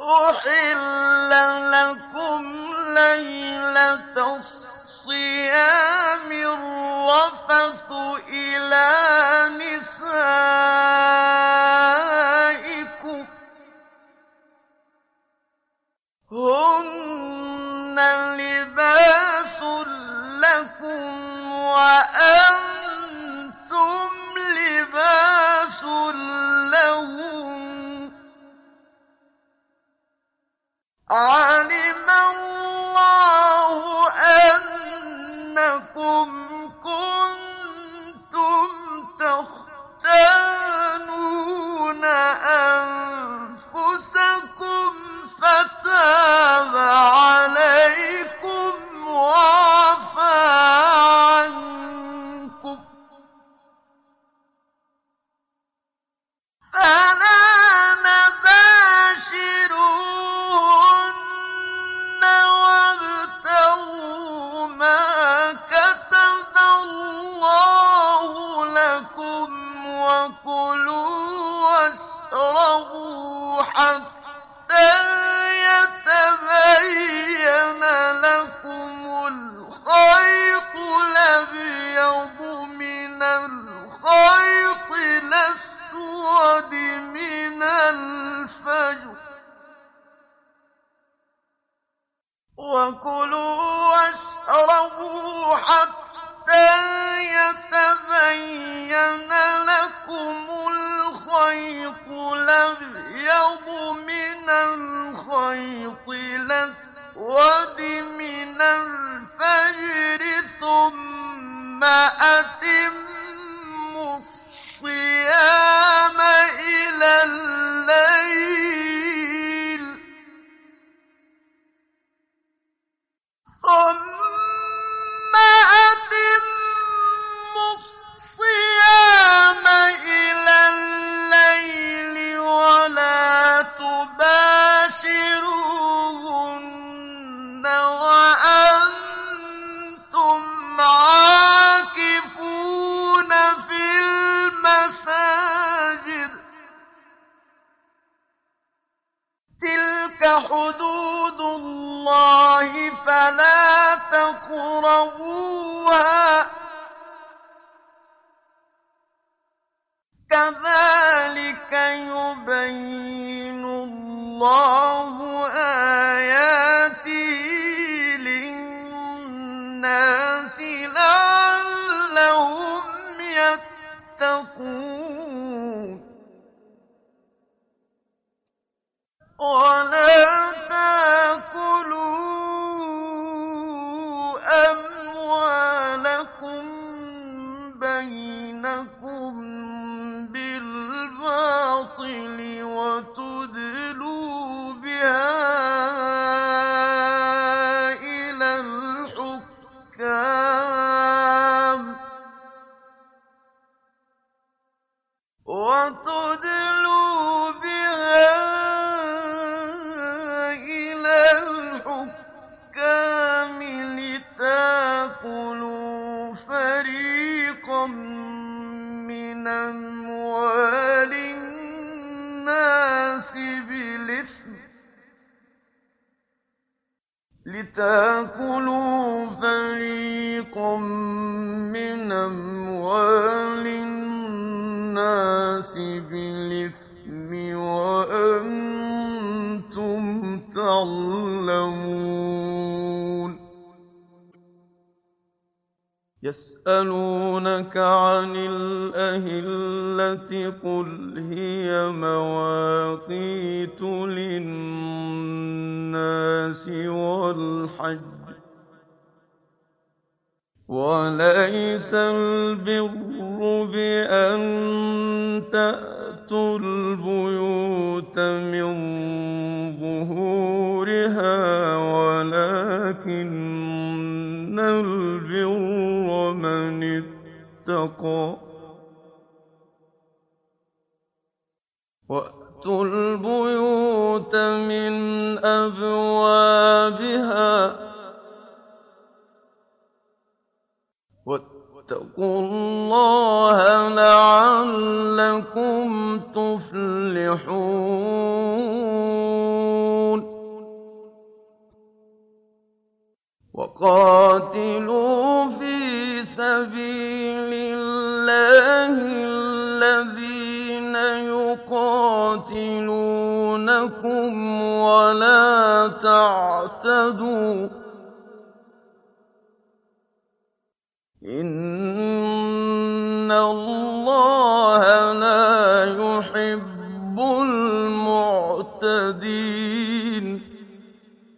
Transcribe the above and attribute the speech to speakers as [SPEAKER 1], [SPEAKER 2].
[SPEAKER 1] أحل لكم ليلة الصيام الرفث إلى نسائكم هن لباس لكم وأنتم لباس لهم علم الله أنكم كنتم تختانون أنفسكم فتاب عليكم وعفى عنكم فلا نباشروهن وابتغوا ما كتب الله لكم وكلوا واشربوا حتى يتبين لكم الخيط الأبيض من الخيط الأسود من الفجر وكلوا واشربوا حتى يتبين لكم الخيط الأبيض من الخيط الأسود من الفجر ثم أتموا الصيام إلى الليل ثم أتموا الصيام إلى الليل ولا تباشروهن وأنتم عاكفون في المساجد تلك حدود الله فلا تقربوها كذلك يبين الله آياته للناس لعلهم يتقون ولا تأكلوا أموالكم بينكم بالباطل وتدلوا بها إلى الحكام لتأكلوا فريقا من أموال الناس بالإثم وأنتم تعلمون يسألونك عن الأهلة قل هي مواقيت للناس والحج وليس البر بأن تأتوا البيوت من ظهورها ولكن البر من اتقى وأتوا البيوت من أبوابها واتقوا الله لعلكم تفلحون قاتلوا في سبيل الله الذين يقاتلونكم ولا تعتدوا إن الله لا